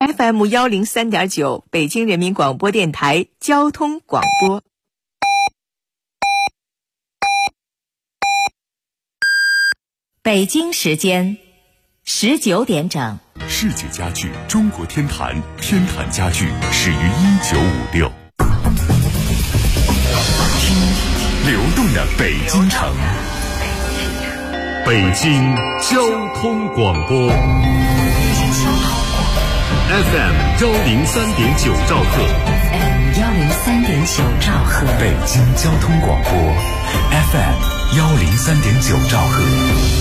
FM 103.9，北京人民广播电台交通广播。北京时间19点整。 世界家具中国天坛，天坛家具始于1956。听流动的北京城，北京交通广播 FM 103.9兆赫 103.9兆赫， 北京交通广播 FM 103.9兆赫。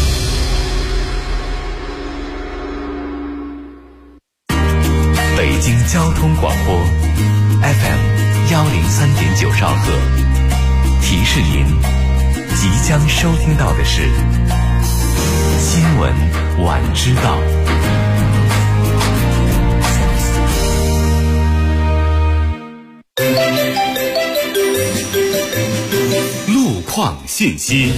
北京交通广播 FM 103.9兆赫，提示您即将收听到的是新闻晚知道。路况信息。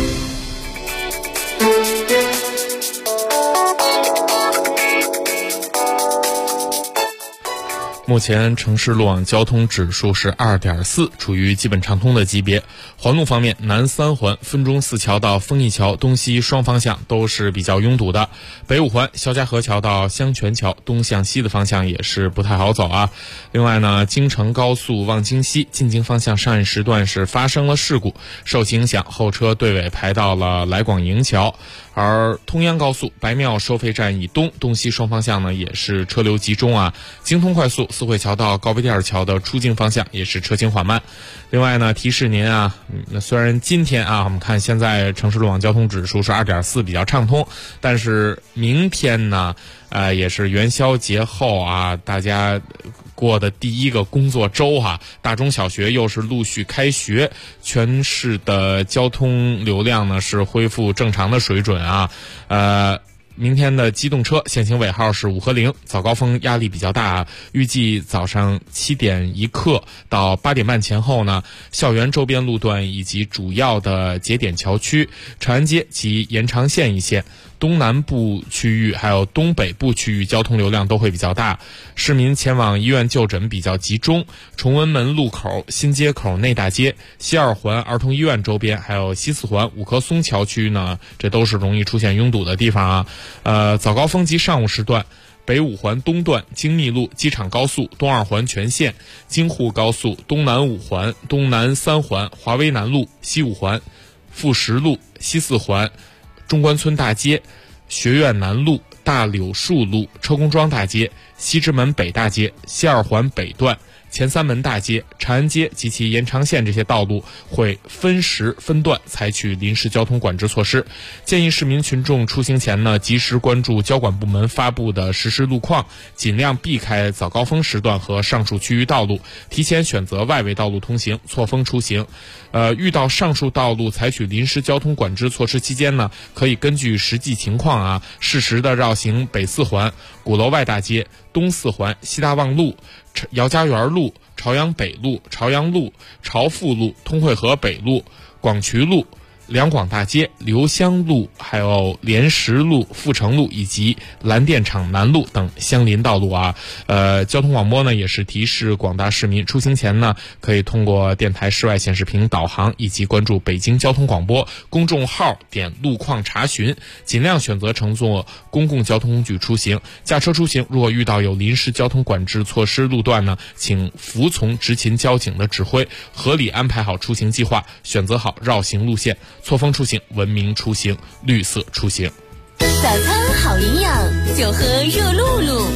目前城市路网交通指数是 2.4， 处于基本畅通的级别。环路方面，南三环汾中四桥到丰益桥东西双方向都是比较拥堵的，北五环肖家河桥到香泉桥东向西的方向也是不太好走啊。另外呢，京承高速望京西进京方向上一时段是发生了事故，受其影响，后车队尾排到了来广营桥。而通央高速白庙收费站以东东西双方向呢也是车流集中啊。京通快速四惠桥到高碑店桥的出境方向也是车行缓慢。另外呢，提示您啊，虽然今天啊我们看现在城市路网交通指数是 2.4 比较畅通，但是明天呢也是元宵节后啊，大家过的第一个工作周啊，大中小学又是陆续开学，全市的交通流量呢是恢复正常的水准啊。明天的机动车限行尾号是5和0，早高峰压力比较大啊。预计早上7点一刻到8点半前后呢，校园周边路段以及主要的节点桥区、长安街及延长线一线、东南部区域还有东北部区域交通流量都会比较大，市民前往医院就诊比较集中。崇文门路口、新街口内大街、西二环儿童医院周边还有西四环五棵松桥区呢，这都是容易出现拥堵的地方啊。早高峰及上午时段，北五环东段、京密路、机场高速、东二环全线、京沪高速、东南五环、东南三环、华威南路、西五环、富石路、西四环、中关村大街、学院南路、大柳树路、车公庄大街、西直门北大街、西二环北段、前三门大街、长安街及其延长线这些道路会分时分段采取临时交通管制措施。建议市民群众出行前呢，及时关注交管部门发布的实时路况，尽量避开早高峰时段和上述区域道路，提前选择外围道路通行，错峰出行。遇到上述道路采取临时交通管制措施期间呢，可以根据实际情况啊，适时的绕行北四环、鼓楼外大街、东四环、西大望路、姚家园路、朝阳北路、朝阳路、朝富路、通惠河北路、广渠路、两广大街、留香路，还有莲石路、富城路以及蓝电厂南路等相邻道路啊。交通广播呢也是提示广大市民出行前呢，可以通过电台室外显示屏导航以及关注北京交通广播公众号点路况查询，尽量选择乘坐公共交通工具出行。驾车出行如果遇到有临时交通管制措施路段呢，请服从执勤交警的指挥，合理安排好出行计划，选择好绕行路线，错峰出行，文明出行，绿色出行。 早餐好营养，就喝热露露。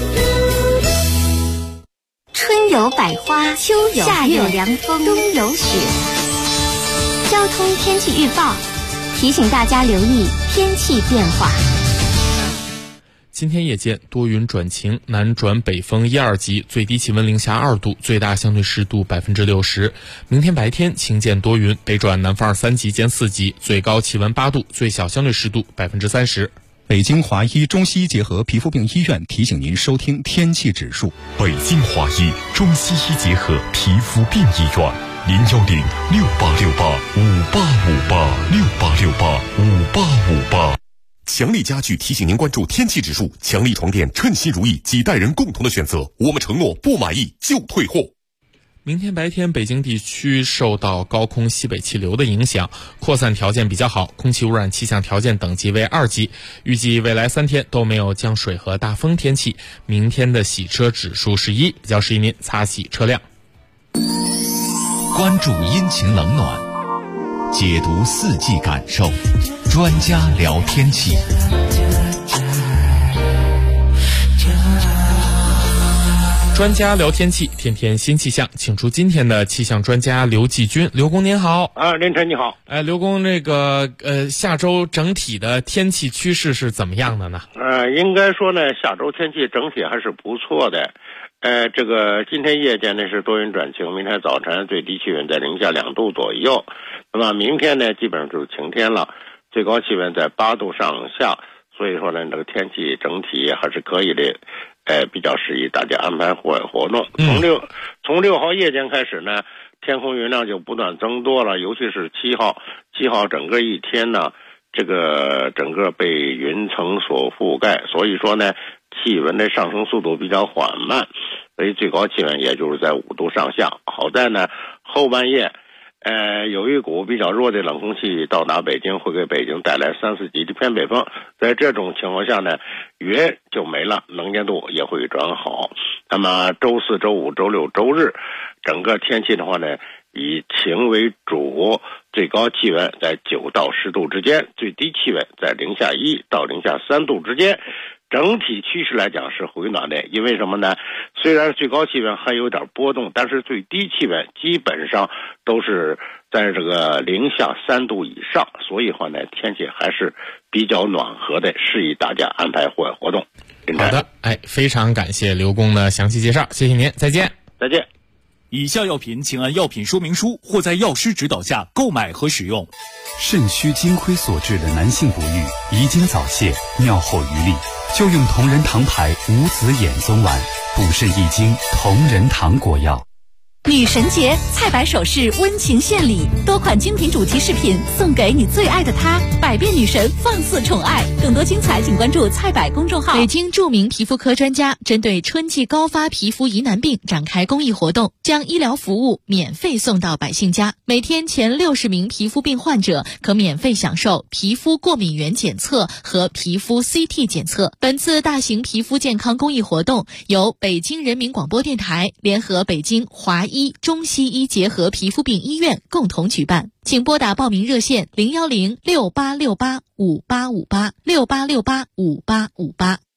春有百花，秋有夏有凉风，冬有雪。交通天气预报提醒大家留意天气变化。 今天夜间多云转晴，南转北风1、2级，最低气温零下2度，最大相对湿度60%。明天白天晴间多云，北转南风2、3级见4级，最高气温8度，最小相对湿度30%。 北京华医中西医结合皮肤病医院提醒您收听天气指数。 北京华医中西医结合皮肤病医院，01068685858，68685858。 强力家具提醒您关注天气指数，强力床垫称心如意，几代人共同的选择。我们承诺不满意就退货。 明天白天，北京地区受到高空西北气流的影响，扩散条件比较好，空气污染气象条件等级为2级。预计未来3天都没有降水和大风天气。明天的洗车指数是1，比较适宜您擦洗车辆。 关注阴晴冷暖，解读四季感受，专家聊天气。 专家聊天气，天天新气象，请出今天的气象专家刘继军。刘工您好。 凌晨你好。 刘工，下周整体的天气趋势是怎么样的呢？ 应该说呢，下周天气整体还是不错的。今天夜间呢是多云转晴，明天早晨最低气温在零下2度左右。那么明天呢基本上就是晴天了，最高气温在8度上下。所以说呢，这个天气整体还是可以的，比较适宜大家安排户外活动。从6号夜间开始呢，天空云量就不断增多了，尤其是7号整个一天呢，这个整个被云层所覆盖，所以说呢，气温的上升速度比较缓慢，所以最高气温也就是在5度上下。好在呢，后半夜有一股比较弱的冷空气到达北京，会给北京带来3、4级的偏北风。在这种情况下呢，云就没了，能见度也会转好。那么周4、周5、周6、周日，整个天气的话呢，以晴为主，最高气温在9到10度之间，最低气温在零下1到零下3度之间。整体趋势来讲是回暖的，因为什么呢？虽然最高气温还有点波动，但是最低气温基本上都是在这个零下3度以上，所以话呢，天气还是比较暖和的，适宜大家安排户外活动。 好的，非常感谢刘工的详细介绍，谢谢您，再见。 再见。 以下药品请按药品说明书或在药师指导下购买和使用。 肾虚金亏所致的男性不育、遗精早泄、尿后余力，就用同仁堂牌无籽眼松丸，补肾益精，同仁堂果药。 女神节，菜百首饰温情献礼，多款精品主题饰品送给你最爱的他，百变女神放肆宠爱。更多精彩请关注菜百公众号。 北京著名皮肤科专家针对春季高发皮肤疑难病展开公益活动，将医疗服务免费送到百姓家。每天前60名皮肤病患者可免费享受皮肤过敏原检测和皮肤 CT 检测。本次大型皮肤健康公益活动由北京人民广播电台联合北京华医中西医结合皮肤病医院共同举办，请拨打报名热线01068685858 68685858。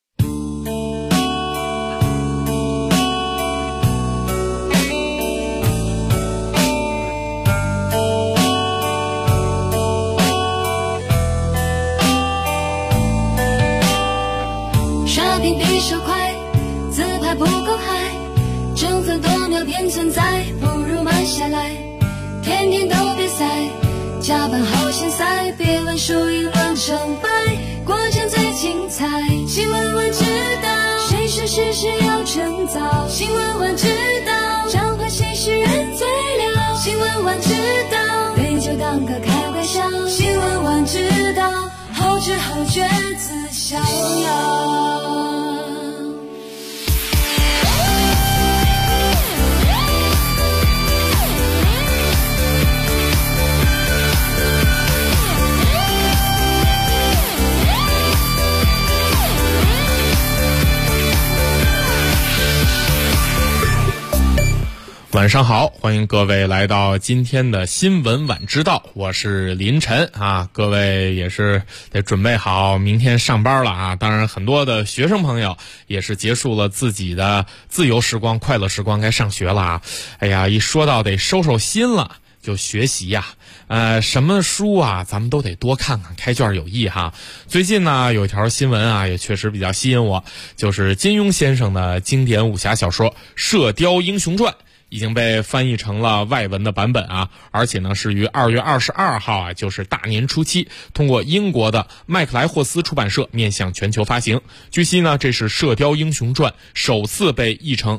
刷屏比手快，自拍不够嗨，争分夺秒便存在，不如慢下来。天天都比赛，加班好现塞，别问输赢论成败，过程最精彩。新闻晚知道，谁说事实要趁早？新闻晚知道，掌握谁是人最了？新闻晚知道，对就当个开玩笑。新闻晚知道，后知后觉自逍遥。 晚上好，欢迎各位来到今天的新闻晚知道，我是林晨啊，各位也是得准备好明天上班了啊。当然很多的学生朋友也是结束了自己的自由时光、快乐时光，该上学了啊。哎呀，一说到得收收心了，就学习呀。什么书啊，咱们都得多看看，开卷有益哈。最近呢，有一条新闻啊，也确实比较吸引我，就是金庸先生的经典武侠小说《射雕英雄传》。已经被翻译成了外文的版本啊，而且呢是于2月22号啊，就是大年初7，通过英国的麦克莱霍斯出版社面向全球发行。据悉呢，这是《射雕英雄传》首次被译成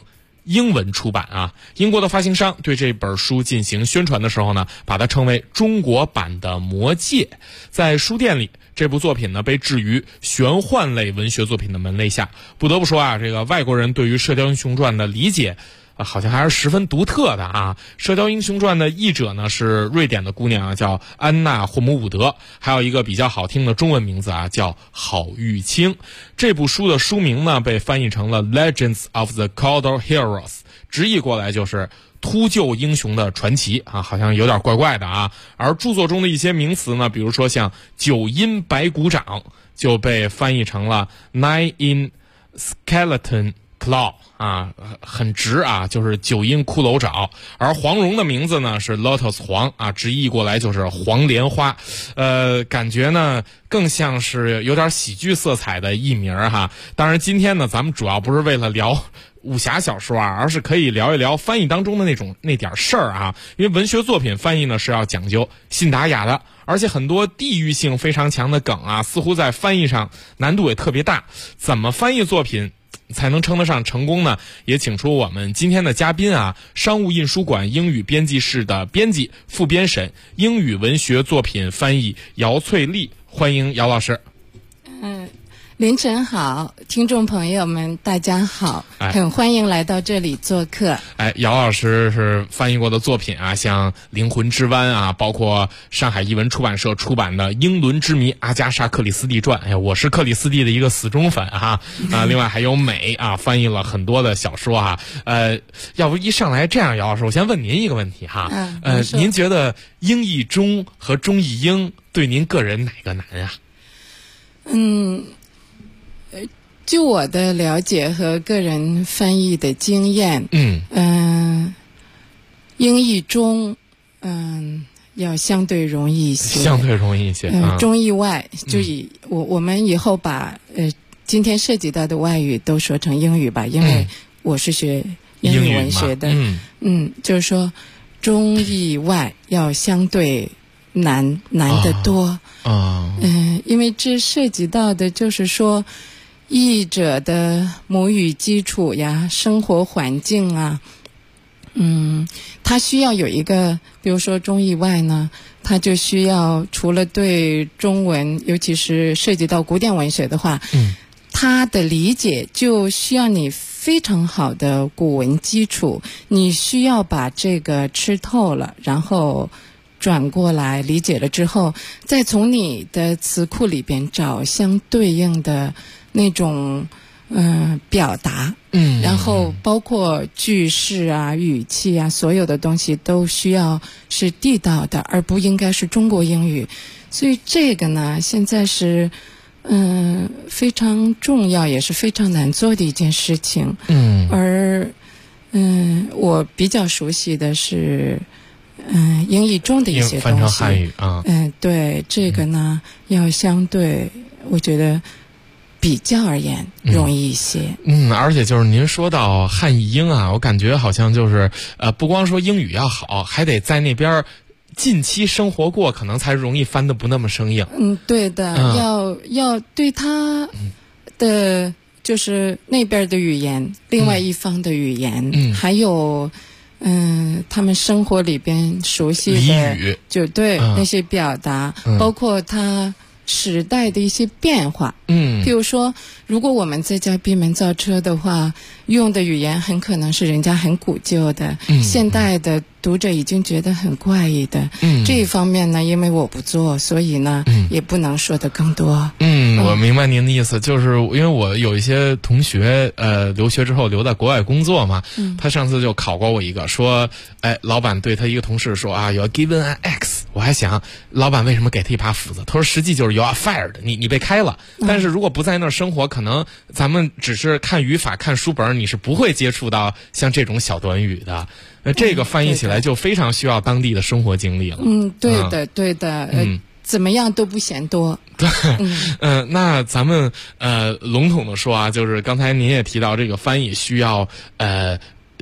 英文出版啊。英国的发行商对这本书进行宣传的时候呢，把它称为中国版的《魔戒》。在书店里，这部作品呢被置于玄幻类文学作品的门类下。不得不说啊，这个外国人对于《射雕英雄传》的理解好像还是十分独特的啊。《射雕英雄传》的译者呢是瑞典的姑娘啊，叫安娜·霍姆伍德，还有一个比较好听的中文名字啊，叫郝玉清。这部书的书名呢被翻译成了 Legends of the Cawdor Heroes， 直译过来就是秃鹫英雄的传奇啊，好像有点怪怪的啊。而著作中的一些名词呢，比如说像九阴白骨掌就被翻译成了 Nine in Skeleton Claw 啊，很直啊，就是九阴骷髅爪。而黄蓉的名字呢是 Lotus 黄啊，直译过来就是黄莲花。感觉呢更像是有点喜剧色彩的译名哈。当然今天呢咱们主要不是为了聊武侠小说啊，而是可以聊一聊翻译当中的那点事儿啊。因为文学作品翻译呢是要讲究信达雅的，而且很多地域性非常强的梗啊，似乎在翻译上难度也特别大。怎么翻译作品才能称得上成功呢？也请出我们今天的嘉宾啊，商务印书馆英语编辑室的编辑、副编审、英语文学作品翻译姚翠丽，欢迎姚老师。 凌晨好，听众朋友们大家好，很欢迎来到这里做客。 姚老师是翻译过的作品啊，像《灵魂之湾》啊，包括上海译文出版社出版的《英伦之谜：阿加莎·克里斯蒂传》。我是克里斯蒂的一个死忠粉啊。另外还有美啊，翻译了很多的小说啊。要不一上来这样，姚老师，我先问您一个问题哈。您觉得英译中和中译英对您个人哪个难啊？ 就我的了解和个人翻译的经验，英译中，要相对容易一些，中译外，就我们以后把今天涉及到的外语都说成英语吧，因为我是学英语文学的，就是说中译外要相对难得多，因为这涉及到的就是说译者的母语基础呀、生活环境啊，他需要有一个，比如说中译外呢，他就需要除了对中文，尤其是涉及到古典文学的话，他的理解就需要你非常好的古文基础，你需要把这个吃透了，然后转过来理解了之后，再从你的词库里边找相对应的那种表达，然后包括句式啊、语气啊，所有的东西都需要是地道的，而不应该是中国英语。所以这个呢，现在是非常重要，也是非常难做的一件事情。而我比较熟悉的是英译中的一些东西， 翻成汉语啊。 对这个呢，要相对我觉得比较而言容易一些。 而且就是您说到汉译英啊，我感觉好像就是不光说英语要好，还得在那边近期生活过，可能才容易翻得不那么生硬。 对的，要对他的就是那边的语言，另外一方的语言，还有他们生活里边熟悉的俚语， 就对那些表达，包括他时代的一些变化。比如说如果我们在家闭门造车的话，用的语言很可能是人家很古旧的，现代的读者已经觉得很怪异的。这一方面呢，因为我不做，所以呢也不能说的更多。 我明白您的意思，就是因为我有一些同学留学之后留在国外工作嘛，他上次就考过我一个，说老板对他一个同事说啊 you are given an X， 我还想老板为什么给他一把斧子，他说实际就是 you are fired， 你被开了。但是如果不在那儿生活，可能咱们只是看语法看书本，你是不会接触到像这种小短语的。这个翻译起来就非常需要当地的生活经历了。 对的，怎么样都不嫌多。 对，那咱们笼统的说啊，就是刚才您也提到这个翻译需要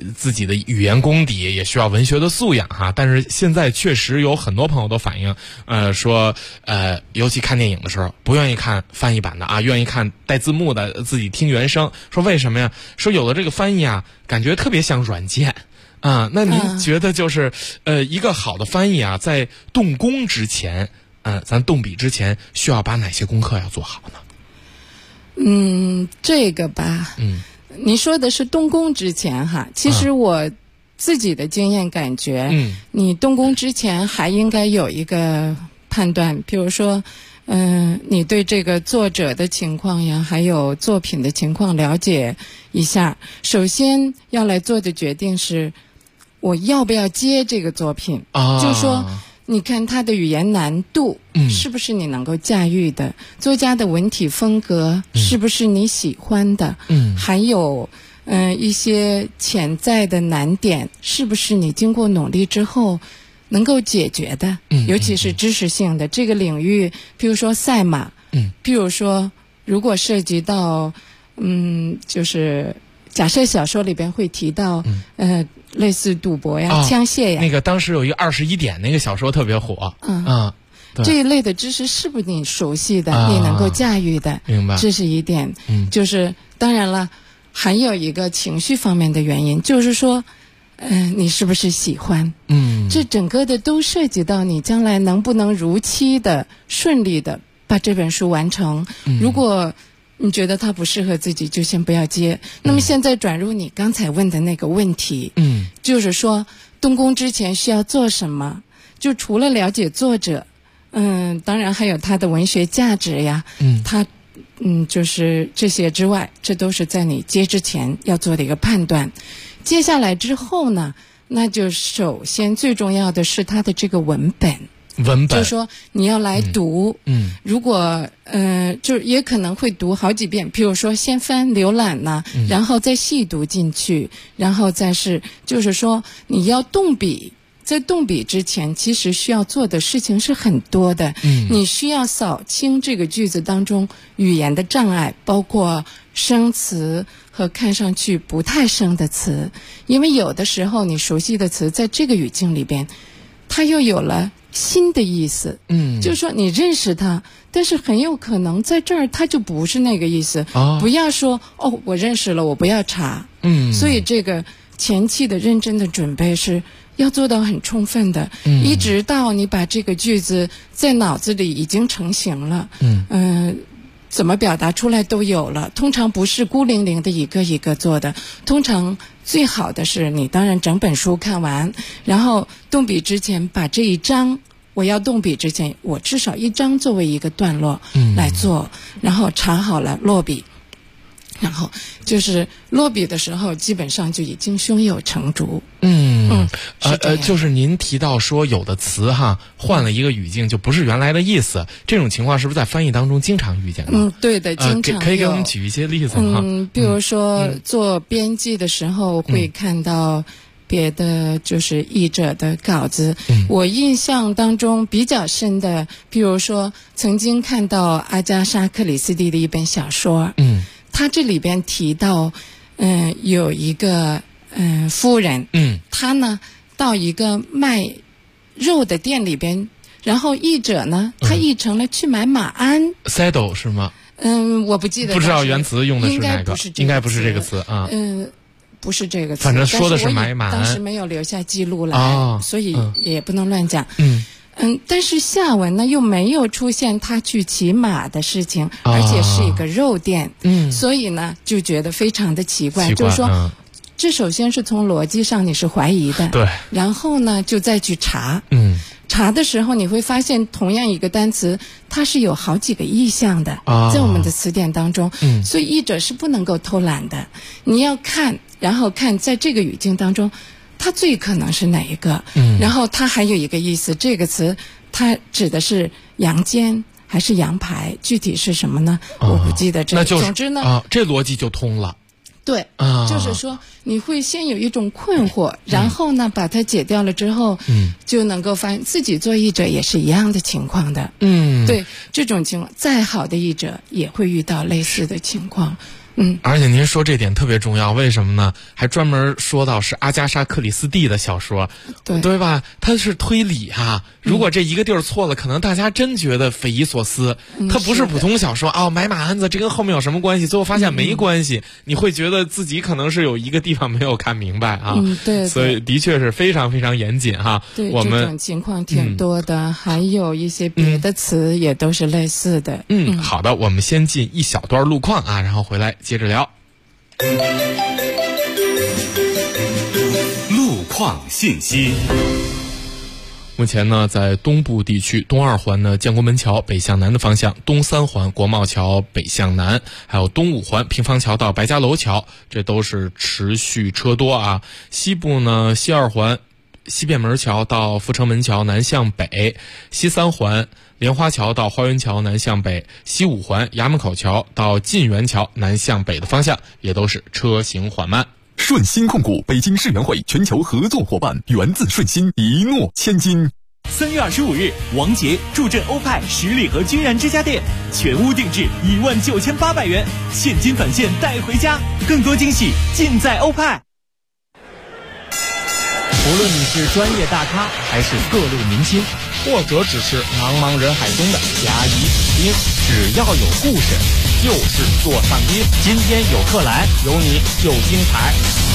自己的语言功底，也需要文学的素养哈。但是现在确实有很多朋友都反映，说尤其看电影的时候不愿意看翻译版的啊，愿意看带字幕的，自己听原声。说为什么呀？说有的这个翻译啊，感觉特别像软件。那您觉得就是一个好的翻译啊，在动工之前，咱动笔之前，需要把哪些功课要做好呢？这个吧，你说的是动工之前哈，其实我自己的经验感觉，你动工之前还应该有一个判断，比如说，你对这个作者的情况呀，还有作品的情况了解一下。首先要来做的决定是，我要不要接这个作品？就是说，你看他的语言难度，是不是你能够驾驭的？作家的文体风格，是不是你喜欢的？还有，一些潜在的难点，是不是你经过努力之后能够解决的？尤其是知识性的这个领域，譬如说赛马，譬如说，如果涉及到，就是假设小说里边会提到，类似赌博呀、枪械呀， 那个当时有一个21点那个小说特别火， 这一类的知识是不是你熟悉的，你能够驾驭的？ 明白， 这是一点。就是当然了，还有一个情绪方面的原因，就是说，你是不是喜欢？这整个的都涉及到你将来能不能如期的、顺利的把这本书完成。如果你觉得它不适合自己，就先不要接。那么现在转入你刚才问的那个问题，就是说动工之前需要做什么？就除了了解作者，当然还有他的文学价值呀，他就是这些之外，这都是在你接之前要做的一个判断。接下来之后呢，那就首先最重要的是他的这个文本。就是说你要来读，如果就也可能会读好几遍，譬如说先翻浏览呐，然后再细读进去，然后再是就是说你要动笔。在动笔之前，其实需要做的事情是很多的。你需要扫清这个句子当中语言的障碍，包括生词和看上去不太生的词，因为有的时候你熟悉的词在这个语境里边，它又有了新的意思。就是说你认识它，但是很有可能在这儿它就不是那个意思。不要说我认识了，我不要查。所以这个前期的认真的准备是要做到很充分的，一直到你把这个句子在脑子里已经成型了，怎么表达出来都有了。通常不是孤零零的一个一个做的，通常最好的是你当然整本书看完，然后动笔之前把这一章，我要动笔之前，我至少一章作为一个段落来做，然后查好了落笔。然后就是落笔的时候，基本上就已经胸有成竹。 就是您提到说有的词哈换了一个语境就不是原来的意思，这种情况是不是在翻译当中经常遇见的？ 对的，经常有。 可以给我们举一些例子吗？ 比如说做编辑的时候会看到别的就是译者的稿子。我印象当中比较深的，比如说曾经看到阿加莎·克里斯蒂的一本小说。他这里边提到，有一个夫人，她呢到一个卖肉的店里边，然后译者呢，他译成了去买马鞍。 saddle 是吗？ 我不记得， 不知道原词用的是哪个，应该不是这个词啊。 不是这个词， 反正说的是买马鞍。 当时没有留下记录来，所以也不能乱讲。但是下文呢又没有出现他去骑马的事情，而且是一个肉店，所以呢就觉得非常的奇怪，就是说，这首先是从逻辑上你是怀疑的， 对， 然后呢就再去查，查的时候你会发现同样一个单词它是有好几个意象的，在我们的词典当中，所以译者是不能够偷懒的，你要看，然后看在这个语境当中它最可能是哪一个？然后它还有一个意思，这个词它指的是羊肩还是羊排？具体是什么呢？我不记得这个。总之呢， 这逻辑就通了。 对，就是说你会先有一种困惑，然后呢把它解掉了之后，就能够发现自己做译者也是一样的情况的。对，这种情况再好的译者也会遇到类似的情况。 而且您说这点特别重要，为什么呢？还专门说到是阿加莎·克里斯蒂的小说，对吧？它是推理哈。如果这一个地儿错了，可能大家真觉得匪夷所思。它不是普通小说啊，买马鞍子这跟后面有什么关系？最后发现没关系，你会觉得自己可能是有一个地方没有看明白啊。 对， 所以的确是非常非常严谨哈。 对， 我们这种情况挺多的，还有一些别的词也都是类似的。 好的，我们先进一小段路况啊，然后回来接着聊。 路况信息。 目前呢，在东部地区东2环呢建国门桥北向南的方向，东3环国贸桥北向南，还有东5环平房桥到白家楼桥，这都是持续车多啊。西部呢，西2环西便门桥到阜成门桥南向北，西3环莲花桥到花园桥南向北，西5环衙门口桥到晋源桥南向北的方向也都是车行缓慢。 顺鑫控股北京世园会全球合作伙伴，源自顺鑫，一诺千金。 3月25日，王杰助阵欧派十里河君然之家店，全屋定制19800元，现金返现带回家，更多惊喜尽在欧派。 无论你是专业大咖，还是各路明星，或者只是茫茫人海中的甲乙丙丁，只要有故事，就是座上宾。今天有客来，有你就精彩。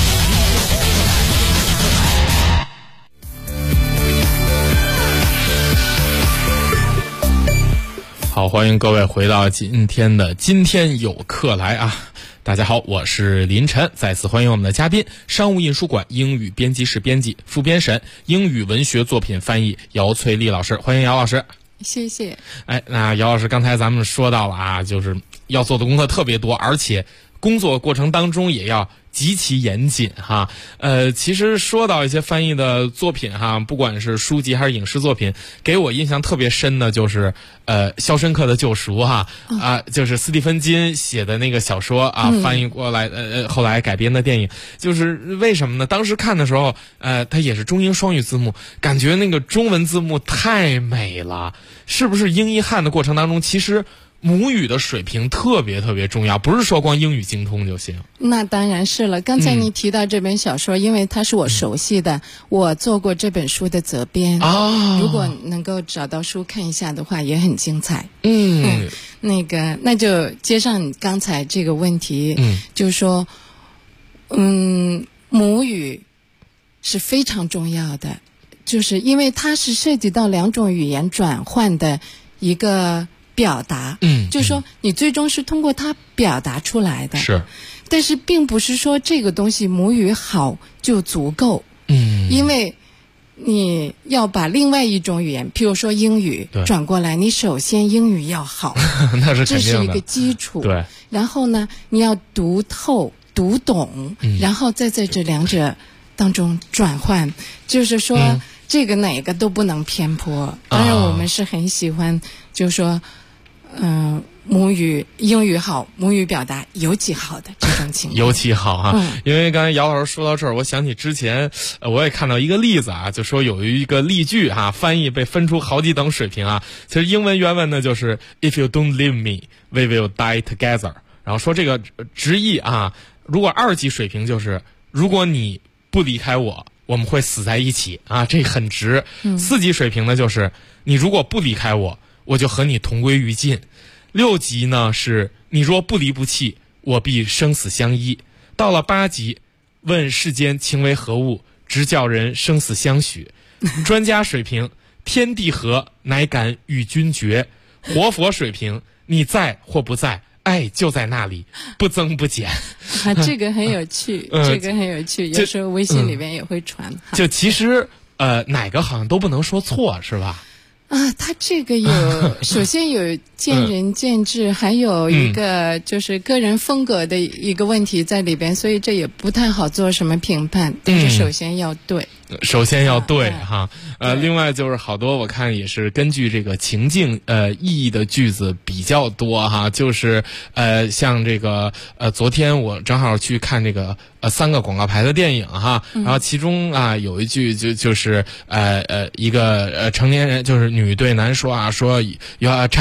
好，欢迎各位回到今天有客来啊！大家好，我是林晨，再次欢迎我们的嘉宾，商务印书馆英语编辑室编辑、副编审、英语文学作品翻译姚翠丽老师，欢迎姚老师。 谢谢。 那姚老师，刚才咱们说到了啊，就是要做的功课特别多，而且工作过程当中也要极其严谨哈。其实说到一些翻译的作品哈，不管是书籍还是影视作品，给我印象特别深的就是肖申克的救赎哈就是斯蒂芬金写的那个小说啊，翻译过来后来改编的电影。就是为什么呢？当时看的时候它也是中英双语字幕，感觉那个中文字幕太美了。是不是英译汉的过程当中，其实母语的水平特别特别重要，不是说光英语精通就行。 那当然是了。刚才你提到这本小说，因为它是我熟悉的，我做过这本书的责编如果能够找到书看一下的话，也很精彩。那就接上你刚才这个问题，就是说母语是非常重要的，就是因为它是涉及到2种语言转换的一个表达，就是说你最终是通过它表达出来的。 是， 但是并不是说这个东西母语好就足够。因为你要把另外一种语言，譬如说英语转过来，你首先英语要好， 那是肯定的， 这是一个基础。 对， 然后呢，你要读透、读懂，然后再在这2者当中转换，就是说。这个哪个都不能偏颇。当然我们是很喜欢就是说母语英语好，母语表达尤其好的这种情况。 尤其好哈。因为刚才姚老师说到这儿，我想起之前我也看到一个例子啊，就说有一个例句哈，翻译被分出好几等水平啊。其实英文原文呢就是 If you don't leave me, we will die together。然后说这个直译啊，如果2级水平就是如果你不离开我们会死在一起啊，这很直。4级水平呢就是你如果不离开我就和你同归于尽。6级呢是你若不离不弃，我必生死相依。到了8级，问世间情为何物，直叫人生死相许。专家水平，天地合，乃敢与君绝。活佛水平，你在或不在，爱就在那里，不增不减。 这个很有趣，这个很有趣，有时候微信里面也会传。 就其实哪个好像都不能说错，是吧？ 他这个首先有见仁见智，还有一个就是个人风格的一个问题在里边，所以这也不太好做什么评判。但是首先要对。 哈。另外就是好多我看也是根据这个情境意义的句子比较多哈，就是像这个昨天我正好去看这个3个广告牌的电影哈，然后其中有一句就是一个成年人就是女对男说说 you are a child，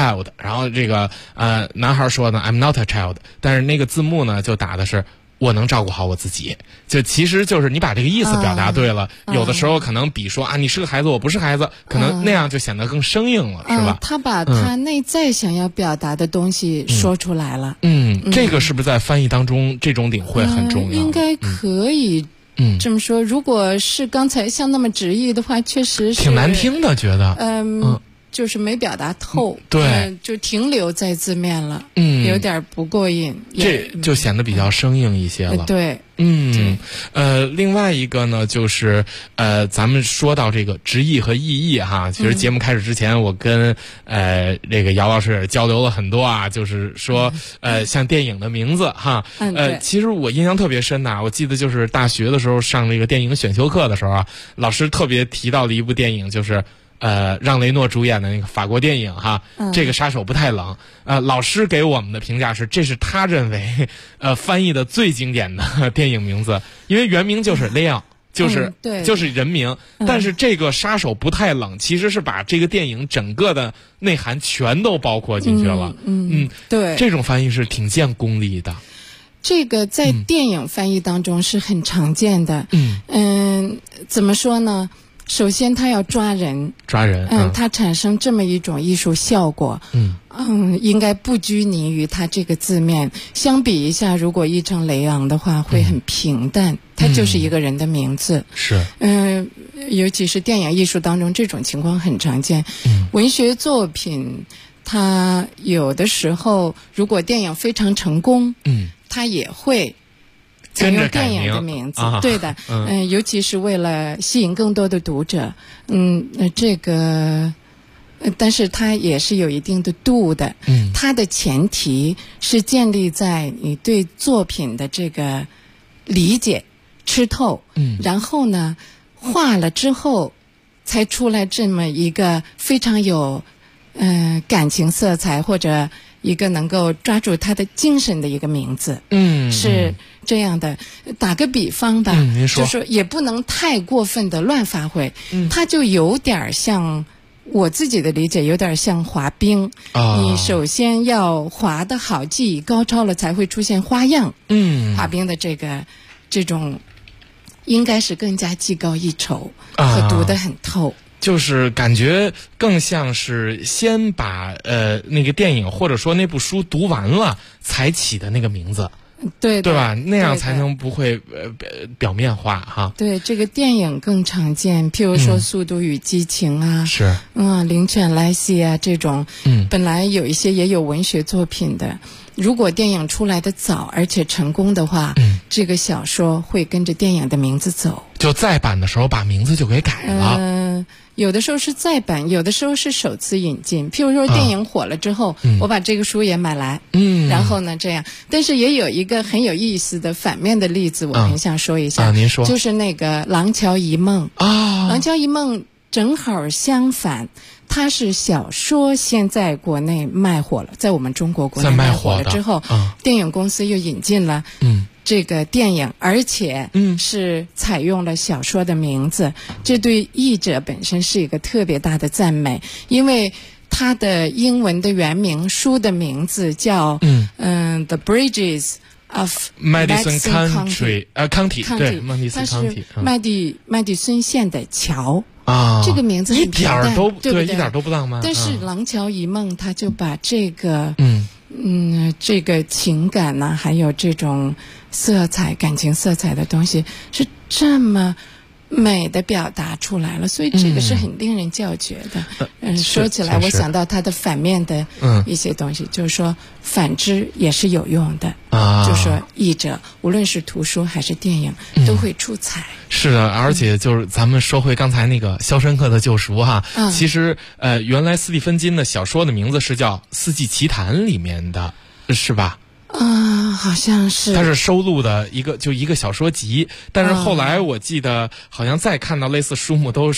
然后这个男孩说呢 I'm not a child， 但是那个字幕呢就打的是我能照顾好我自己，就其实就是你把这个意思表达对了，有的时候可能比说你是个孩子我不是孩子，可能那样就显得更生硬了，是吧？ 他把他内在想要表达的东西说出来了。 这个是不是在翻译当中这种领会很重要？ 应该可以这么说。如果是刚才像那么直译的话，确实是挺难听的，觉得就是没表达透， 对， 就停留在字面了，有点不过瘾， 这就显得比较生硬一些了。 对， 另外一个呢，就是咱们说到这个直译和意译哈，其实节目开始之前，我跟这个姚老师也交流了很多啊，就是说像电影的名字哈，其实我印象特别深的，我记得就是大学的时候上这个电影选修课的时候啊，老师特别提到了一部电影，就是让雷诺主演的那个法国电影哈，这个杀手不太冷。老师给我们的评价是，这是他认为翻译的最经典的电影名字，因为原名就是雷昂，就是人名，但是这个杀手不太冷其实是把这个电影整个的内涵全都包括进去了。 对， 这种翻译是挺见功力的。 这个在电影翻译当中是很常见的。怎么说呢？首先他要抓人，他产生这么一种艺术效果，应该不拘泥于他这个字面。相比一下，如果译成雷昂的话，会很平淡，他就是一个人的名字。 是， 尤其是电影艺术当中，这种情况很常见。文学作品，它有的时候，如果电影非常成功，它也会采用电影的名字，对的，尤其是为了吸引更多的读者，这个，但是它也是有一定的度的，它的前提是建立在你对作品的这个理解、吃透，然后呢，画了之后，才出来这么一个非常有感情色彩或者一个能够抓住他的精神的一个名字，是这样的。打个比方吧，就说也不能太过分的乱发挥，它就有点像我自己的理解，有点像滑冰。你首先要滑得好，技艺高超了，才会出现花样。滑冰的这种应该是更加技高一筹和读得很透。 就是感觉更像是先把那个电影或者说那部书读完了才起的那个名字，对吧？那样才能不会表面化哈。 对，这个电影更常见，譬如说《速度与激情》啊， 是灵犬莱西啊这种，本来有一些也有文学作品的。如果电影出来的早而且成功的话，这个小说会跟着电影的名字走。 就再版的时候把名字就给改了。 有的时候是再版，有的时候是首次引进。譬如说电影火了之后，我把这个书也买来，然后呢这样。但是也有一个很有意思的反面的例子，我很想说一下。 您说。 就是那个《廊桥遗梦》《廊桥遗梦》正好相反。它是小说先在国内卖火了，在我们中国国内卖火了之后，电影公司又引进了这个电影，而且是采用了小说的名字，这对译者本身是一个特别大的赞美，因为它的英文的原名书的名字叫The Bridges of Madison County， 对， 它是麦迪孙县的桥。这个名字很平淡，对不对？ 一点都不浪漫。 但是《廊桥遗梦》他就把这个这个情感呢，还有这种色彩、感情色彩的东西，是这么美的表达出来了，所以这个是很令人叫绝的。说起来，我想到它的反面的一些东西，就是说反之也是有用的。就是说译者无论是图书还是电影都会出彩。 是的，而且就是咱们说回刚才那个《肖申克的救赎》哈，其实原来斯蒂芬金的小说的名字是叫《四季奇谭》里面的，是吧？ 好像是。 它是收录的一个小说集，但是后来我记得好像再看到类似书目都是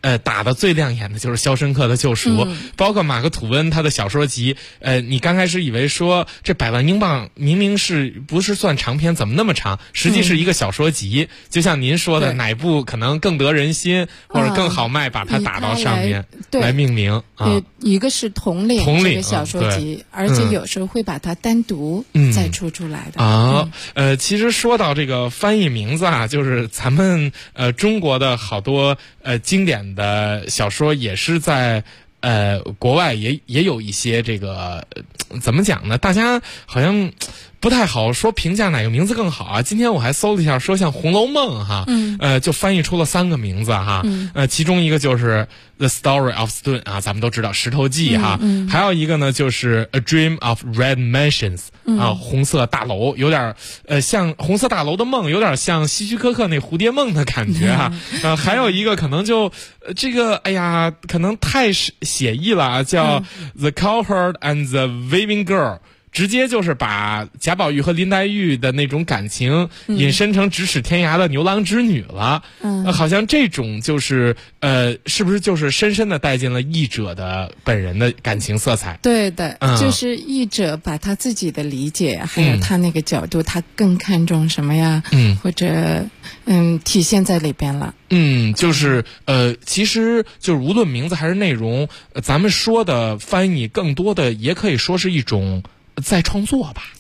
打的最亮眼的就是《肖申克的救赎》，包括马克吐温他的小说集。你刚开始以为说这100万英镑明明不是算长篇，怎么那么长？实际是一个小说集。就像您说的，哪部可能更得人心，或者更好卖，把它打到上面来命名啊。 一个是统领这个小说集，而且有时候会把它单独再出来的其实说到这个翻译名字啊，就是咱们中国的好多经典的小说也是在国外也有一些这个怎么讲呢？大家好像不太好说评价哪个名字更好啊。今天我还搜了一下，说像《红楼梦》哈，就翻译出了3个名字哈，其中一个就是《The Story of Stone》啊，咱们都知道《石头记》哈，还有一个呢就是《A Dream of Red Mansions》啊，红色大楼，有点像红色大楼的梦，有点像希区柯克那蝴蝶梦的感觉哈。还有一个可能就这个哎呀，可能太写意了啊，叫《The Cowherd and the Weaving Girl》。直接就是把贾宝玉和林黛玉的那种感情引申成咫尺天涯的牛郎织女了。好像这种就是是不是就是深深的带进了译者的本人的感情色彩？ 对的，就是译者把他自己的理解，还有他那个角度，他更看重什么呀？或者体现在里边了。 就是其实就是无论名字还是内容，咱们说的翻译更多的也可以说是一种再创作吧。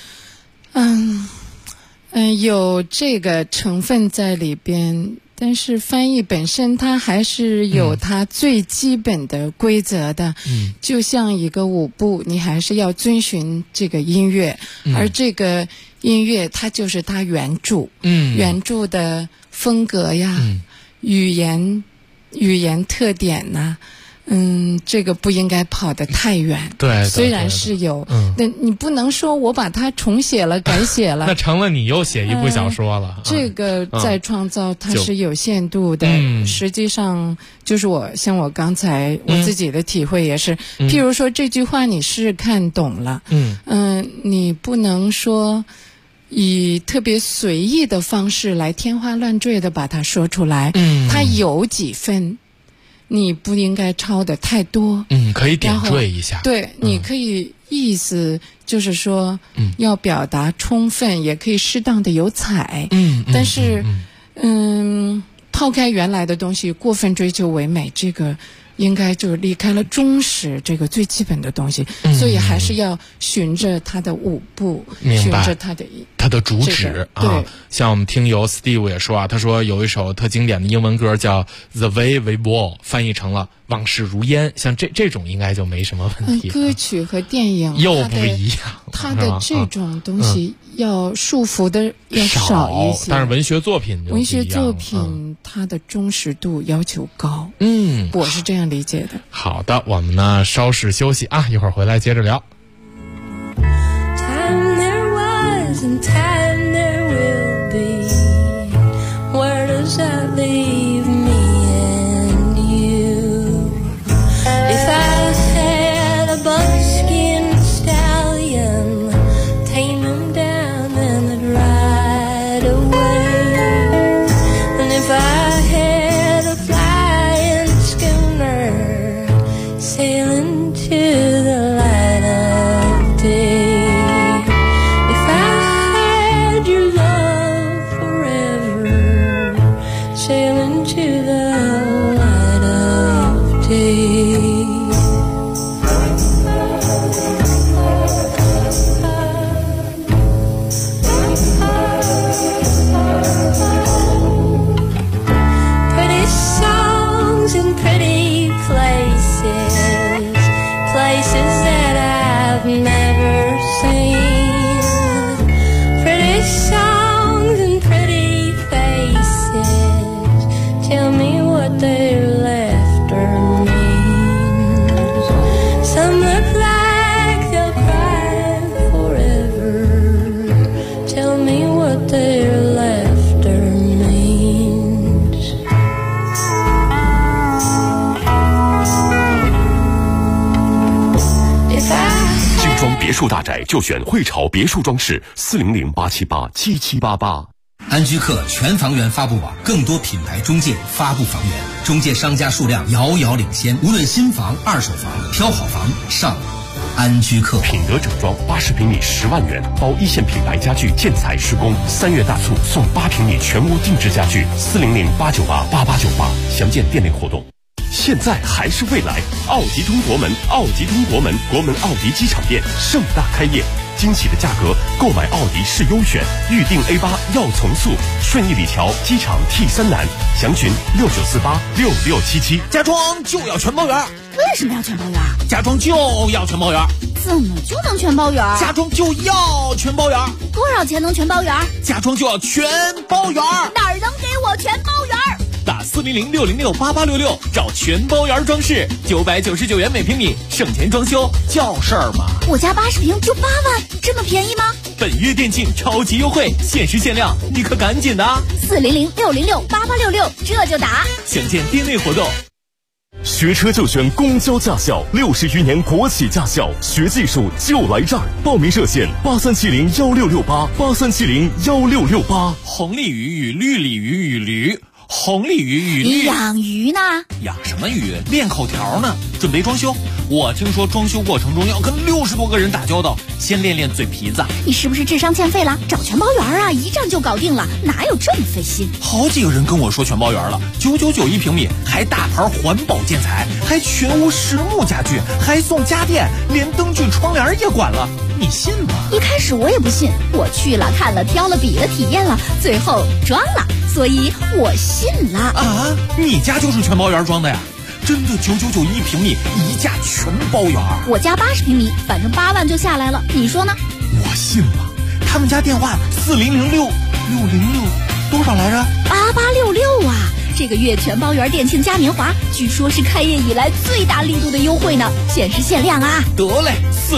有这个成分在里边，但是翻译本身它还是有它最基本的规则的。就像一个舞步，你还是要遵循这个音乐，而这个音乐它就是它原著，原著的风格呀，语言特点呐。这个不应该跑得太远。 对， 虽然是有，那你不能说我把它重写了、改写了， 那成了你又写一部小说了。 这个再创造它是有限度的。实际上，就是像我刚才我自己的体会也是，譬如说这句话你是看懂了，你不能说以特别随意的方式来天花乱坠的把它说出来。它有几分。你不应该抄的太多， 可以点缀一下。 对，你可以意思就是说，要表达充分，也可以适当的有彩。但是，抛开原来的东西，过分追求唯美，这个应该就离开了忠实这个最基本的东西。所以还是要循着它的舞步，循着它的主旨啊。像我们听友 Steve 也说啊，他说有一首特经典的英文歌叫 The Way We Walk， 翻译成了往事如烟。像这种应该就没什么问题。 歌曲和电影又不一样， 它的这种东西要束缚的要少一些。 但是文学作品它的忠实度要求高。我是这样理解的。 好的，我们呢稍事休息啊，一会儿回来接着聊。 And time there will be. Where does that leave me and you? If I had a buckskin stallion, tame him down and I'd ride away. And if I had a flying schooner, sailing to the light of day. Sailing to the light of day. Pretty songs in pretty places, places that I've never seen. Pretty songs and pretty faces, tell me what their laughter means. Some look like they'll cry forever. Tell me what their laughter means. 精装别墅大宅就选汇潮别墅装饰，400-878-7788。 安居客全房源发布网，更多品牌中介发布房源，中介商家数量遥遥领先。无论新房、二手房，挑好房上安居客。 品德整装80平米10万元，包一线品牌家具建材施工，3月大促送8平米全屋定制家具，400-898-8898，详见店内活动。现在还是未来，奥迪通国门，国门奥迪机场店盛大开业，惊喜的价格，购买奥迪是优选，预定 A8要从速，顺义里桥机场 T3南，详询69486677。 家装就要全包圆。 为什么要全包圆？ 家装就要全包圆。 怎么就能全包圆？ 家装就要全包圆。 多少钱能全包圆？ 家装就要全包圆。 哪儿能给我全包圆？ 打400-606-8866找全包圆装饰，999元每平米，省钱装修叫事儿吗？ 我家80平就8万，这么便宜吗？ 本月店庆超级优惠，限时限量，你可赶紧的 ！400-606-8866，这就打。 详见店内活动。 学车就选公交驾校，60余年国企驾校，学技术就来这儿。报名热线83701668，83701668。 红鲤鱼与绿鲤鱼与驴。红鲤鱼与你养鱼呢？ 养什么鱼？练口条呢，准备装修。我听说装修过程中要跟60多个人打交道，先练练嘴皮子。 你是不是智商欠费了？找全包圆啊，一站就搞定了，哪有这么费心？ 好几个人跟我说全包圆了，999一平米，还大牌环保建材，还全屋实木家具，还送家电，连灯具窗帘也管了，你信吗？ 一开始我也不信，我去了看了挑了比了体验了，最后装了，所以我信了。 啊，你家就是全包圆装的呀？真的999一平米，一价全包圆。 我家80平米，反正8万就下来了，你说呢？ 我信了。他们家电话4006606多少来着 ？8866啊！这个月全包圆店庆嘉年华，据说是开业以来最大力度的优惠呢，限时限量啊！ 得嘞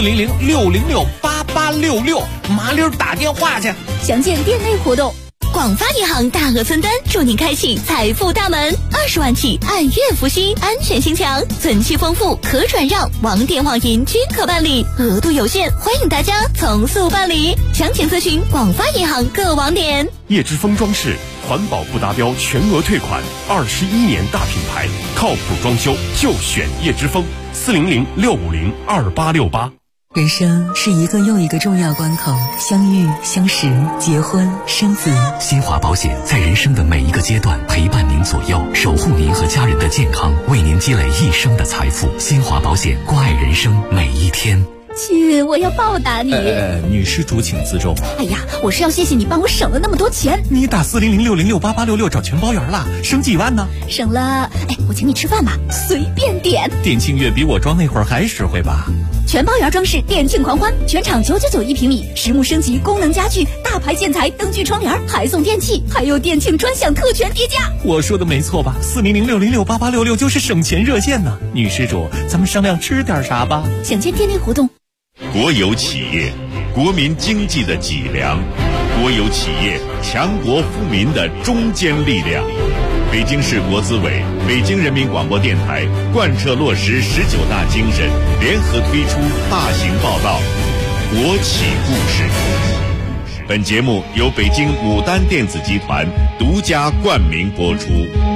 ，400-606-8866，麻溜打电话去。 详见店内活动。 广发银行大额分担，祝您开启财富大门，20万起按月付息，安全性强，存期丰富，可转让，网点网银均可办理，额度有限，欢迎大家从速办理。详情咨询广发银行各网点。 叶之峰装饰，环保不达标全额退款，21年大品牌，靠谱装修就选叶之峰，400-650-2868。 人生是一个又一个重要关口，相遇、相识、结婚、生子。 新华保险在人生的每一个阶段陪伴您左右，守护您和家人的健康，为您积累一生的财富。新华保险，关爱人生每一天。 亲，我要报答你。 女施主请自重。 哎呀，我是要谢谢你帮我省了那么多钱。 你打400-606-8866找全包圆了，省几万呢？ 省了，我请你吃饭吧，随便点。 店庆月比我装那会儿还实惠吧？ 全包圆装饰店庆狂欢，全场999一平米，实木升级，功能家具，大牌建材，灯具窗帘，还送电器，还有店庆专享特权叠加。 我说的没错吧？400-606-8866就是省钱热线呢。女施主，咱们商量吃点啥吧？ 详见店内活动。 国有企业，国民经济的脊梁；国有企业，强国富民的中坚力量。北京市国资委、北京人民广播电台贯彻落实19大精神，联合推出大型报道《国企故事》。本节目由北京牡丹电子集团独家冠名播出。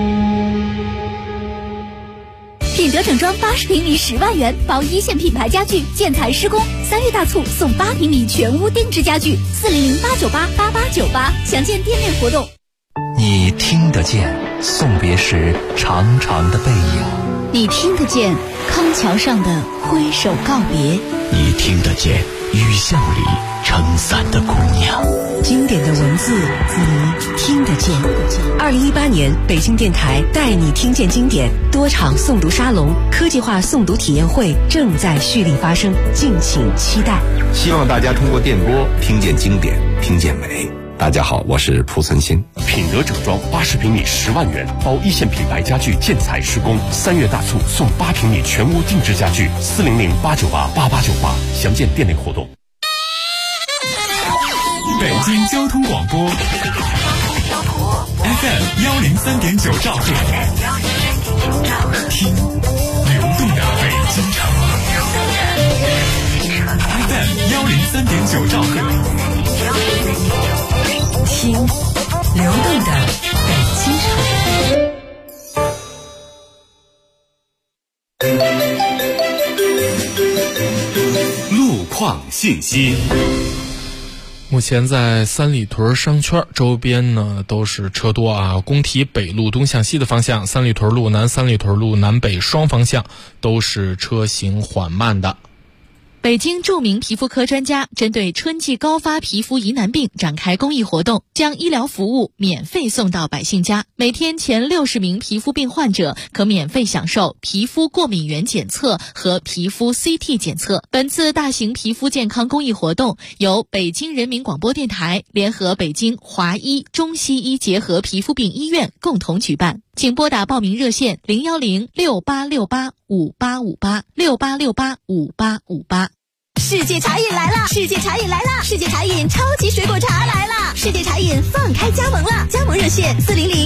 品德整装80平米10万元，包一线品牌家具建材施工，3月大促送8平米全屋定制家具，400-898-8898，详见店内活动。 你听得见送别时长长的背影， 你听得见康桥上的挥手告别， 你听得见雨巷里撑伞的姑娘。 经典的文字，你听得见。2018年，北京电台带你听见经典多场诵读沙龙、科技化诵读体验会正在蓄力发生，敬请期待。 希望大家通过电波听见经典，听见美。大家好，我是蒲存昕。 品德整装80平米10万元，包一线品牌家具建材施工，3月大促送8平米全屋定制家具，400-898-8898，详见店内活动。 北京交通广播 FM 103.9兆赫，听流动的北京城。FM 103.9兆赫， 听流动的北京城。路况信息。 目前在三里屯商圈周边呢都是车多啊，工体北路东向西的方向，三里屯路南、三里屯路南北双方向都是车行缓慢的。 北京著名皮肤科专家针对春季高发皮肤疑难病展开公益活动，将医疗服务免费送到百姓家。每天前60名皮肤病患者可免费享受皮肤过敏原检测和皮肤 CT 检测。本次大型皮肤健康公益活动由北京人民广播电台联合北京华医中西医结合皮肤病医院共同举办。请拨打报名热线01068685858，68685858。 世界茶饮来了！世界茶饮来了！世界茶饮超级水果茶来了！世界茶饮放开加盟了！加盟热线